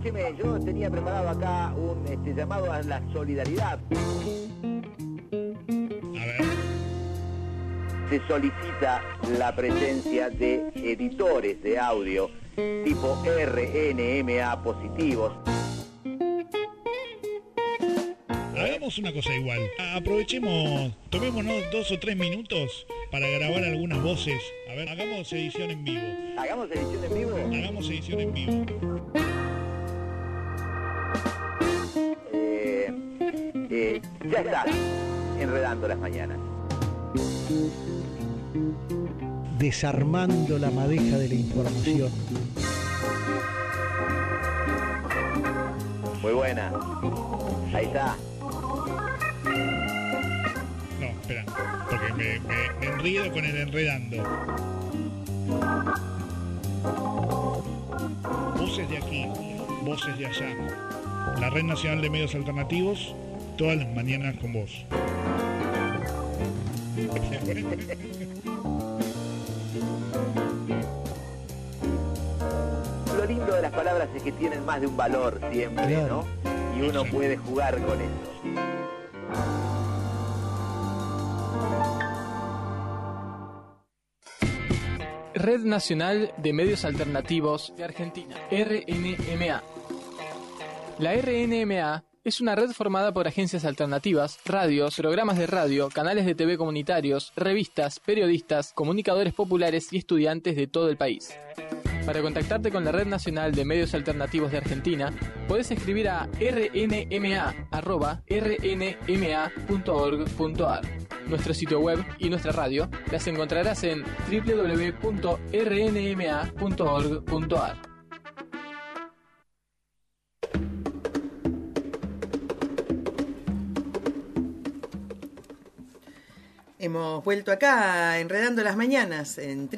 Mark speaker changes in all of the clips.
Speaker 1: escúcheme, yo tenía preparado acá un llamado a la solidaridad.
Speaker 2: A ver.
Speaker 1: Se solicita la presencia de editores de audio tipo RNMA positivos.
Speaker 2: Hagamos una cosa igual. Aprovechemos, tomémonos 2 o 3 minutos para grabar algunas voces. A ver, hagamos edición en vivo.
Speaker 1: ¿Hagamos edición en vivo?
Speaker 2: Hagamos edición en vivo.
Speaker 1: Ya está, enredando las mañanas.
Speaker 3: Desarmando la madeja de la información.
Speaker 1: Muy buena. Ahí está.
Speaker 2: No, espera, porque me enredo con el enredando. Voces de aquí, voces de allá. La Red Nacional de Medios Alternativos, todas las mañanas con vos.
Speaker 1: Lo lindo de las palabras es que tienen más de un valor siempre,
Speaker 3: claro,
Speaker 1: ¿no? Y uno puede jugar con eso.
Speaker 4: Red Nacional de Medios Alternativos de Argentina, RNMA. La RNMA es una red formada por agencias alternativas, radios, programas de radio, canales de TV comunitarios, revistas, periodistas, comunicadores populares y estudiantes de todo el país. Para contactarte con la Red Nacional de Medios Alternativos de Argentina, podés escribir a rnma@rnma.org.ar. Nuestro sitio web y nuestra radio las encontrarás en www.rnma.org.ar.
Speaker 5: Hemos vuelto acá, enredando las mañanas, en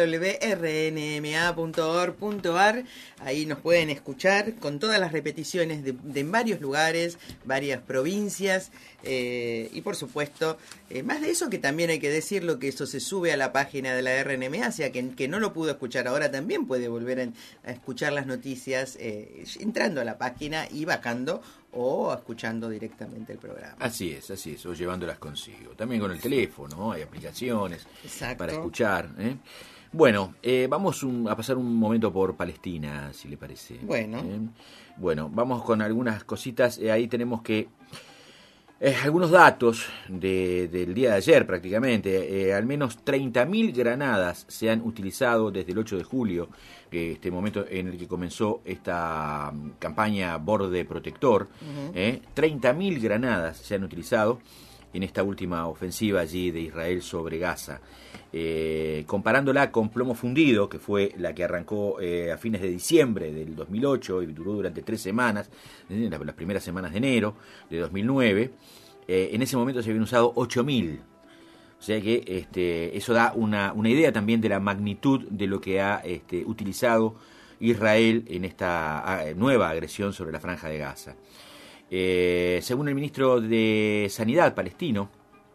Speaker 5: www.rnma.org.ar. Ahí nos pueden escuchar con todas las repeticiones de en varios lugares, varias provincias. Y por supuesto, más de eso, que también hay que decirlo, que eso se sube a la página de la RNMA, o sea que no lo pudo escuchar ahora también puede volver a escuchar las noticias entrando a la página y bajando o escuchando directamente el programa.
Speaker 6: Así es, o llevándolas consigo. También con el teléfono, hay aplicaciones.
Speaker 5: Exacto.
Speaker 6: Para escuchar. Bueno, vamos a pasar un momento por Palestina, si le parece.
Speaker 5: Bueno.
Speaker 6: Bueno, vamos con algunas cositas. Ahí tenemos que... algunos datos del día de ayer prácticamente. Al menos 30.000 granadas se han utilizado desde el 8 de julio, este momento en el que comenzó esta campaña Borde Protector. 30.000 granadas se han utilizado en esta última ofensiva allí de Israel sobre Gaza. Comparándola con Plomo Fundido, que fue la que arrancó a fines de diciembre del 2008 y duró durante 3 semanas, las primeras semanas de enero de 2009, en ese momento se habían usado 8.000. O sea que eso da una idea también de la magnitud de lo que ha utilizado Israel en esta nueva agresión sobre la Franja de Gaza. Según el ministro de Sanidad palestino,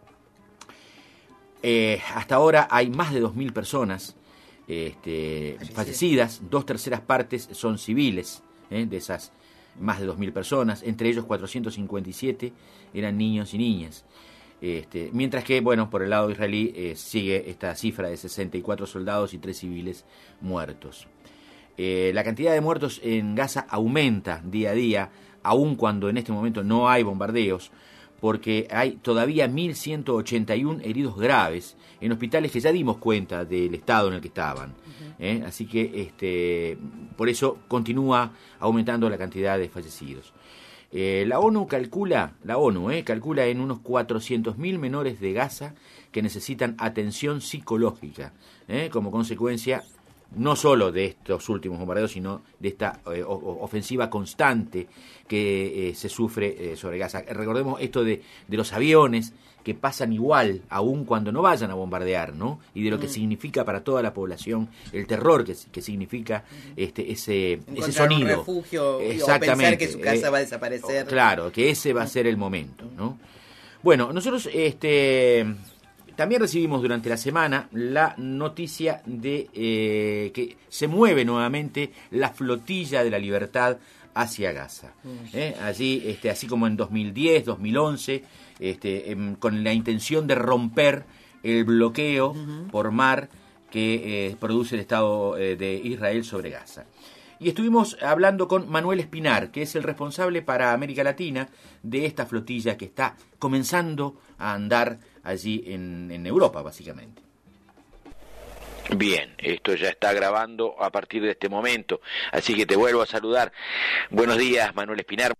Speaker 6: hasta ahora hay más de 2.000 personas fallecidas, 2/3 partes son civiles, de esas más de 2.000 personas, entre ellos 457 eran niños y niñas. Mientras que, bueno, por el lado israelí sigue esta cifra de 64 soldados y 3 civiles muertos. La cantidad de muertos en Gaza aumenta día a día, aun cuando en este momento no hay bombardeos, porque hay todavía 1.181 heridos graves en hospitales que ya dimos cuenta del estado en el que estaban. Así que por eso continúa aumentando la cantidad de fallecidos. La ONU calcula en unos 400.000 menores de Gaza que necesitan atención psicológica, como consecuencia no solo de estos últimos bombardeos, sino de esta ofensiva constante que se sufre sobre Gaza. Recordemos esto de los aviones que pasan igual, aun cuando no vayan a bombardear, ¿no? Y de lo que significa para toda la población, el terror que significa ese sonido.
Speaker 5: Un refugio, o pensar que su casa va a desaparecer.
Speaker 6: Claro, que ese va a ser el momento, ¿no? Bueno, nosotros también recibimos durante la semana la noticia de que se mueve nuevamente la Flotilla de la Libertad hacia Gaza. Allí, así como en 2010, 2011, con la intención de romper el bloqueo por mar que produce el Estado de Israel sobre Gaza. Y estuvimos hablando con Manuel Espinar, que es el responsable para América Latina de esta flotilla que está comenzando a andar allí en Europa, básicamente.
Speaker 1: Bien, esto ya está grabando a partir de este momento, así que te vuelvo a saludar. Buenos días, Manuel Espinar.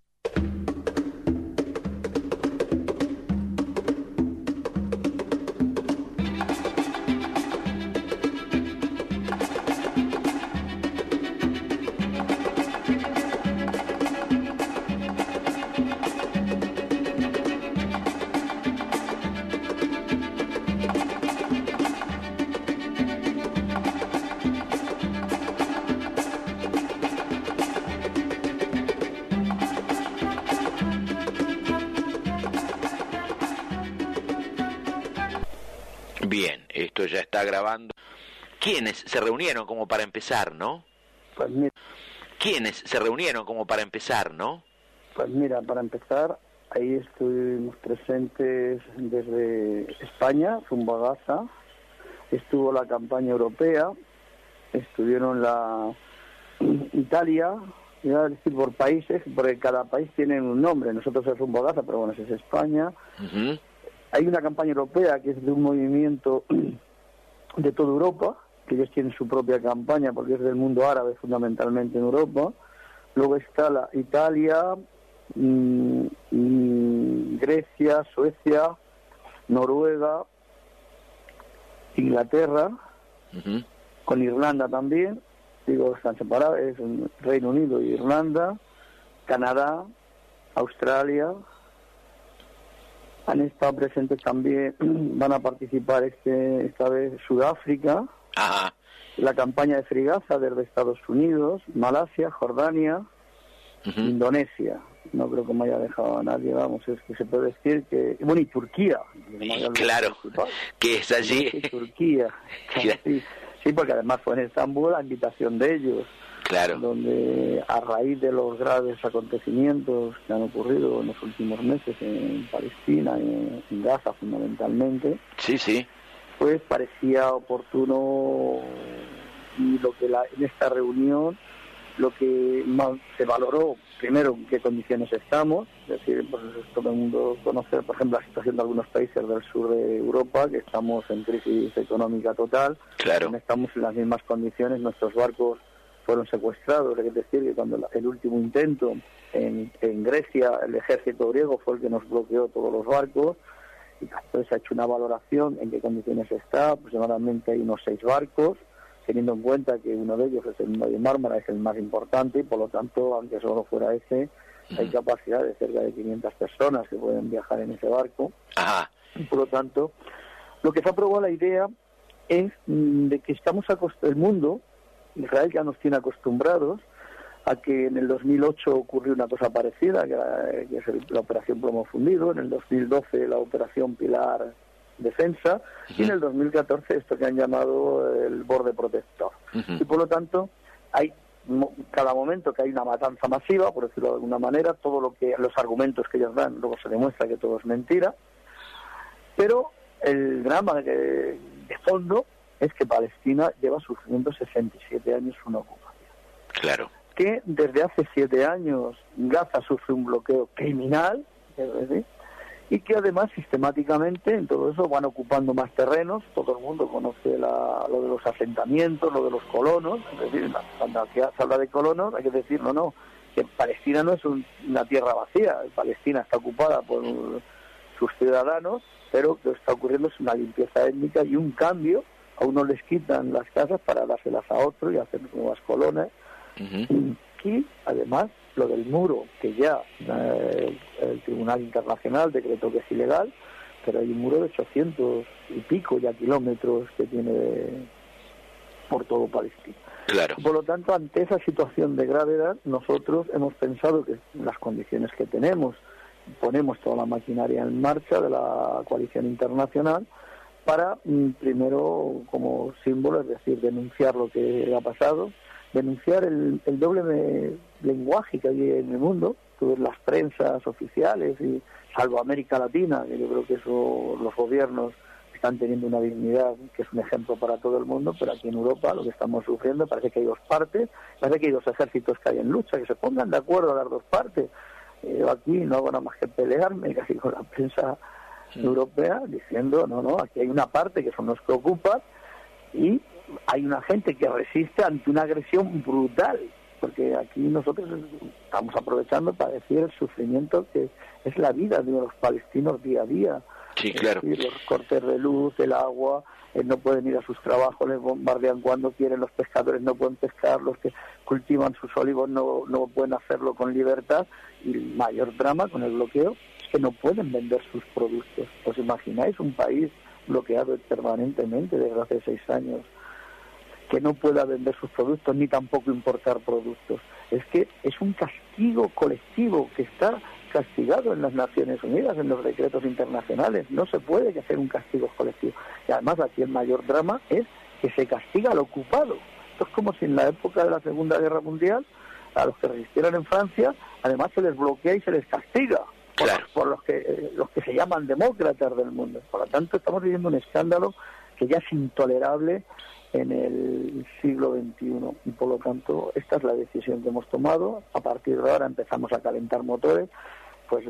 Speaker 1: Bien, esto ya está grabando. ¿Quiénes se reunieron como para empezar, no?
Speaker 7: Pues mira,
Speaker 1: ¿Quiénes se reunieron como para empezar, no?
Speaker 7: pues mira, para empezar, ahí estuvimos presentes desde España, rumbo a Gaza, estuvo la campaña europea, estuvieron la Italia, iba a decir por países, porque cada país tiene un nombre, nosotros es rumbo a Gaza, pero bueno, ese es España.
Speaker 1: Uh-huh.
Speaker 7: Hay una campaña europea que es de un movimiento de toda Europa, que ellos tienen su propia campaña porque es del mundo árabe fundamentalmente en Europa. Luego está la Italia, Grecia, Suecia, Noruega, Inglaterra,
Speaker 1: Uh-huh.
Speaker 7: con Irlanda también, digo, están separados, es Reino Unido e Irlanda, Canadá, Australia. Han estado presentes también, van a participar esta vez Sudáfrica,
Speaker 1: Ajá.
Speaker 7: la campaña de Free Gaza desde Estados Unidos, Malasia, Jordania,
Speaker 1: Uh-huh.
Speaker 7: Indonesia. No creo que me haya dejado a nadie, vamos, es que se puede decir que... Bueno, y Turquía.
Speaker 1: Claro, que es allí.
Speaker 7: Sí, Turquía, sí, porque además fue en Estambul a invitación de ellos.
Speaker 1: Claro.
Speaker 7: Donde a raíz de los graves acontecimientos que han ocurrido en los últimos meses en Palestina, en Gaza fundamentalmente,
Speaker 1: Sí, sí.
Speaker 7: pues parecía oportuno, y lo que en esta reunión lo que más se valoró, primero, en qué condiciones estamos, es decir, pues todo el mundo conoce, por ejemplo, la situación de algunos países del sur de Europa, que estamos en crisis económica total,
Speaker 1: Claro.
Speaker 7: no estamos en las mismas condiciones, nuestros barcos fueron secuestrados, es decir, que cuando el último intento en Grecia, el ejército griego fue el que nos bloqueó todos los barcos, y entonces se ha hecho una valoración en qué condiciones está, aproximadamente hay unos 6 barcos, teniendo en cuenta que uno de ellos es el Valle Mármara, es el más importante, y por lo tanto, aunque solo fuera ese, hay capacidad de cerca de 500 personas que pueden viajar en ese barco,
Speaker 1: Ajá.
Speaker 7: y por lo tanto, lo que se ha aprobado la idea es de que estamos el mundo, Israel ya nos tiene acostumbrados a que en el 2008 ocurrió una cosa parecida, que es la Operación Plomo Fundido, en el 2012 la Operación Pilar Defensa, y en el 2014 esto que han llamado el Borde Protector.
Speaker 1: Uh-huh.
Speaker 7: Y por lo tanto, hay cada momento que hay una matanza masiva, por decirlo de alguna manera, los argumentos que ellos dan, luego se demuestra que todo es mentira, pero el drama de fondo es que Palestina lleva sufriendo 67 años una ocupación.
Speaker 1: Claro.
Speaker 7: Que desde hace 7 años Gaza sufre un bloqueo criminal, es decir, y que además sistemáticamente en todo eso van ocupando más terrenos. Todo el mundo conoce lo de los asentamientos, lo de los colonos, es decir, cuando aquí se habla de colonos hay que decir, no, que Palestina no es una tierra vacía, Palestina está ocupada por sus ciudadanos, pero lo que está ocurriendo es una limpieza étnica y un cambio. A unos les quitan las casas para dárselas a otros y hacer nuevas colonias.
Speaker 1: Uh-huh.
Speaker 7: Y además lo del muro, que ya el Tribunal Internacional decretó que es ilegal, pero hay un muro de 800 y pico ya kilómetros que tiene por todo Palestina.
Speaker 1: Claro.
Speaker 7: Por lo tanto, ante esa situación de gravedad, nosotros hemos pensado que en las condiciones que tenemos, ponemos toda la maquinaria en marcha de la coalición internacional para, primero, como símbolo, es decir, denunciar lo que ha pasado, denunciar el doble lenguaje que hay en el mundo. Tú ves las prensas oficiales, y salvo América Latina, que yo creo que eso los gobiernos están teniendo una dignidad que es un ejemplo para todo el mundo, pero aquí en Europa lo que estamos sufriendo, parece que hay dos partes, parece que hay dos ejércitos que hay en lucha, que se pongan de acuerdo a las dos partes. Yo aquí no hago nada más que pelearme casi con la prensa europea diciendo, no, aquí hay una parte que son los que ocupan y hay una gente que resiste ante una agresión brutal, porque aquí nosotros estamos aprovechando para decir el sufrimiento que es la vida de los palestinos día a día.
Speaker 1: Sí, claro.
Speaker 7: Es decir, los cortes de luz, el agua, no pueden ir a sus trabajos, les bombardean cuando quieren, los pescadores no pueden pescar, los que cultivan sus olivos no pueden hacerlo con libertad, y el mayor drama con el bloqueo es que no pueden vender sus productos. ¿Os imagináis un país bloqueado permanentemente desde hace 6 años, que no pueda vender sus productos ni tampoco importar productos? Es que es un castigo colectivo que está castigado en las Naciones Unidas, en los decretos internacionales. No se puede hacer un castigo colectivo. Y además aquí el mayor drama es que se castiga al ocupado. Esto es como si en la época de la Segunda Guerra Mundial a los que resistieron en Francia, además se les bloquea y se les castiga por los que se llaman demócratas del mundo. Por lo tanto, estamos viviendo un escándalo que ya es intolerable en el siglo XXI, y por lo tanto esta es la decisión que hemos tomado. A partir de ahora empezamos a calentar motores, pues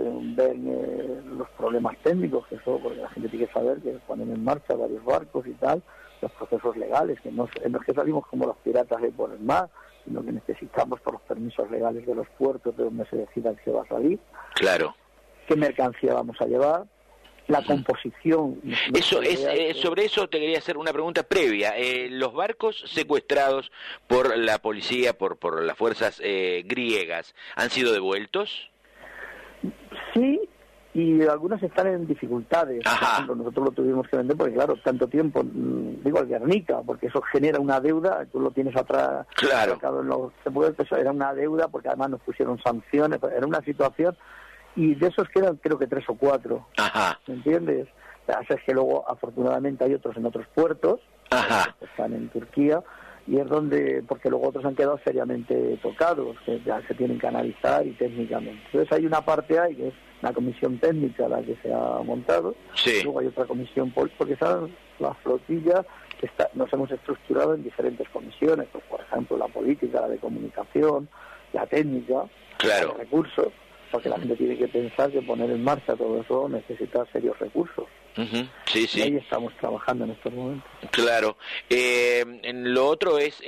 Speaker 7: ven los problemas técnicos, que eso, porque la gente tiene que saber que ponen en marcha varios barcos y tal, los procesos legales, que no es que salimos como los piratas de por el mar, sino que necesitamos por los permisos legales de los puertos de donde se decida que se va a salir.
Speaker 1: Claro.
Speaker 7: ¿Qué mercancía vamos a llevar? La composición.
Speaker 1: Eso es sobre eso te quería hacer una pregunta previa. Los barcos secuestrados por la policía, por las fuerzas griegas, ¿han sido devueltos?
Speaker 7: Sí, y algunas están en dificultades.
Speaker 1: Ajá.
Speaker 7: Por ejemplo, nosotros lo tuvimos que vender porque, claro, tanto tiempo, digo, el Guernica, porque eso genera una deuda, tú lo tienes atrás.
Speaker 1: Claro.
Speaker 7: Eso era una deuda porque además nos pusieron sanciones, era una situación. Y de esos quedan creo que 3 o 4.
Speaker 1: Ajá.
Speaker 7: ¿Me entiendes? O sea, es que luego afortunadamente hay otros en otros puertos.
Speaker 1: Ajá.
Speaker 7: Que están en Turquía, y es donde, porque luego otros han quedado seriamente tocados, que ya se tienen que analizar y técnicamente. Entonces hay una parte ahí que es una comisión técnica la que se ha montado.
Speaker 1: Sí.
Speaker 7: Luego hay otra comisión porque son las flotillas que nos hemos estructurado en diferentes comisiones, pues, por ejemplo la política, la de comunicación, la técnica,
Speaker 1: claro,
Speaker 7: los recursos, porque la gente tiene que pensar que poner en marcha todo eso necesita serios recursos.
Speaker 1: Uh-huh. Sí, sí.
Speaker 7: Y ahí estamos trabajando en estos momentos.
Speaker 1: Claro. Lo otro es,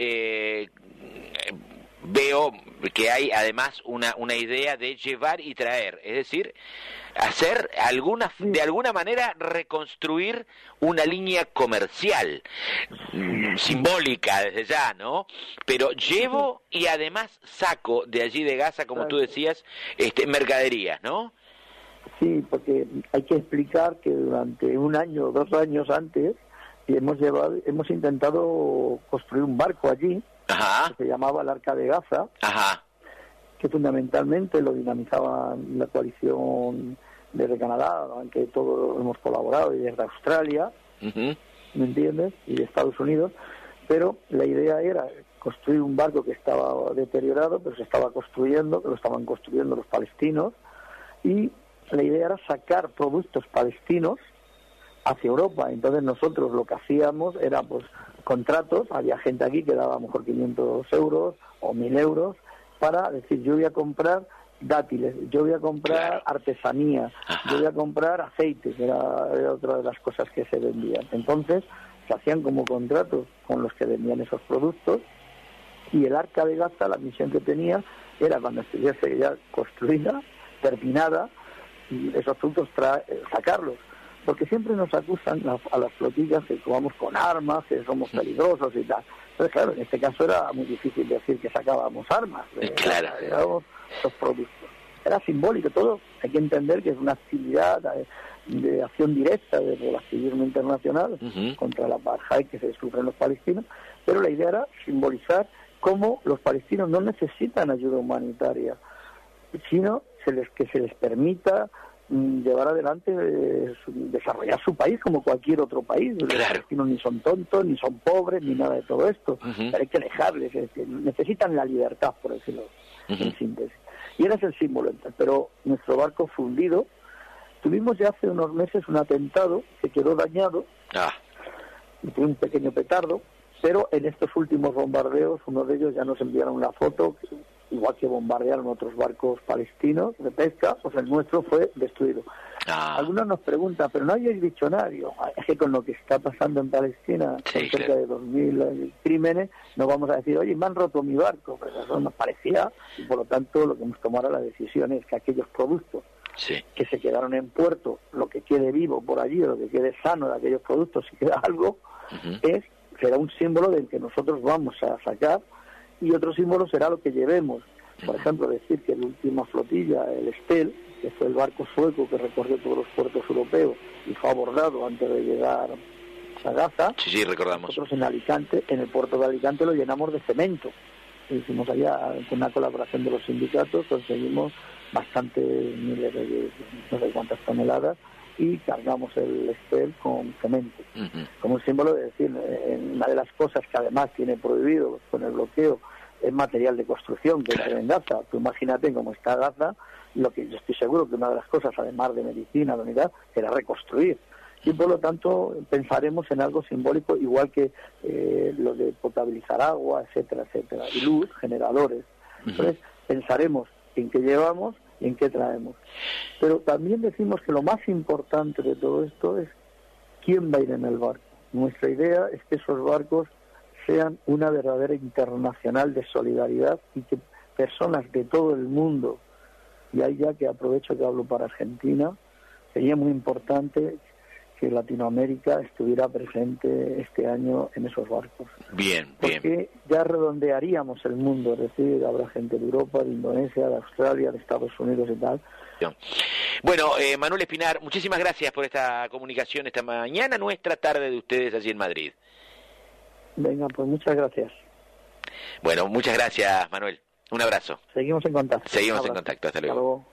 Speaker 1: veo que hay además una idea de llevar y traer, es decir, hacer de alguna manera reconstruir una línea comercial, simbólica desde ya, ¿no? Pero llevo y además saco de allí de Gaza, como tú decías, mercaderías, ¿no?
Speaker 7: Sí, porque hay que explicar que durante 1 año o 2 años antes hemos intentado construir un barco allí. Ajá. Que se llamaba el Arca de Gaza. Ajá. Que fundamentalmente lo dinamizaba la coalición desde Canadá, aunque todos hemos colaborado, y desde Australia, uh-huh, ¿me entiendes? Y de Estados Unidos, pero la idea era construir un barco que estaba deteriorado, pero se estaba construyendo, que lo estaban construyendo los palestinos, y la idea era sacar productos palestinos hacia Europa. Entonces nosotros lo que hacíamos era, pues, contratos, había gente aquí que daba a lo mejor 500 euros o 1.000 euros para decir, yo voy a comprar dátiles, yo voy a comprar artesanía, yo voy a comprar aceite, que era otra de las cosas que se vendían. Entonces se hacían como contratos con los que vendían esos productos, y el Arca de Gaza, la misión que tenía era, cuando estuviese ya construida, terminada, y esos productos sacarlos. Porque siempre nos acusan a las flotillas que jugamos con armas, que somos peligrosos y tal. Entonces, claro, en este caso era muy difícil decir que sacábamos armas, sacábamos los productos. Era simbólico todo. Hay que entender que es una actividad de acción directa desde el activismo internacional, uh-huh, contra la apartheid que se sufren los palestinos, pero la idea era simbolizar cómo los palestinos no necesitan ayuda humanitaria, sino que se les permita llevar adelante, desarrollar su país como cualquier otro país. Los palestinos ni son tontos, ni son pobres, ni nada de todo esto. Pero hay que dejarles, necesitan la libertad, por decirlo en síntesis. Y ese es el símbolo. Pero nuestro barco fue hundido. Tuvimos ya hace unos meses un atentado que quedó dañado, fue un pequeño petardo, pero en estos últimos bombardeos, uno de ellos ya nos enviaron una foto, igual que bombardearon otros barcos palestinos de pesca, pues el nuestro fue destruido. Algunos nos preguntan, pero no hay diccionario. Es que con lo que está pasando en Palestina, con cerca de 2.000 crímenes, no vamos a decir, oye, me han roto mi barco, pero eso nos parecía, y por lo tanto lo que hemos tomado la decisión es que aquellos productos que se quedaron en puerto, lo que quede vivo por allí, lo que quede sano de aquellos productos, si queda algo, será un símbolo del que nosotros vamos a sacar, y otro símbolo será lo que llevemos. Por ejemplo, decir que la última flotilla, el Estel, que fue el barco sueco que recorrió todos los puertos europeos y fue abordado antes de llegar a Gaza,
Speaker 1: recordamos.
Speaker 7: Nosotros en Alicante, en el puerto de Alicante, lo llenamos de cemento. Hicimos allá, con una colaboración de los sindicatos, conseguimos bastantes miles de no sé cuántas toneladas y cargamos el Estel con cemento, como un símbolo de decir, una de las cosas que además tiene prohibido con el bloqueo es material de construcción que hay en Gaza. Tú imagínate cómo está Gaza, lo que yo estoy seguro que una de las cosas, además de medicina, de unidad, será reconstruir. Y por lo tanto pensaremos en algo simbólico, igual que lo de potabilizar agua, etcétera, etcétera, y luz, generadores. Entonces pensaremos en qué llevamos y en qué traemos. Pero también decimos que lo más importante de todo esto es quién va a ir en el barco. Nuestra idea es que esos barcos sean una verdadera internacional de solidaridad y que personas de todo el mundo, y ahí ya que aprovecho que hablo para Argentina, sería muy importante que Latinoamérica estuviera presente este año en esos barcos. Porque ya redondearíamos el mundo, es decir, habrá gente de Europa, de Indonesia, de Australia, de Estados Unidos y tal.
Speaker 1: Bueno, Manuel Espinar, muchísimas gracias por esta comunicación esta mañana, nuestra tarde de ustedes allí en Madrid.
Speaker 7: Venga, pues muchas gracias.
Speaker 1: Bueno, muchas gracias, Manuel. Un abrazo.
Speaker 7: Seguimos en contacto.
Speaker 1: Seguimos en contacto. Hasta luego.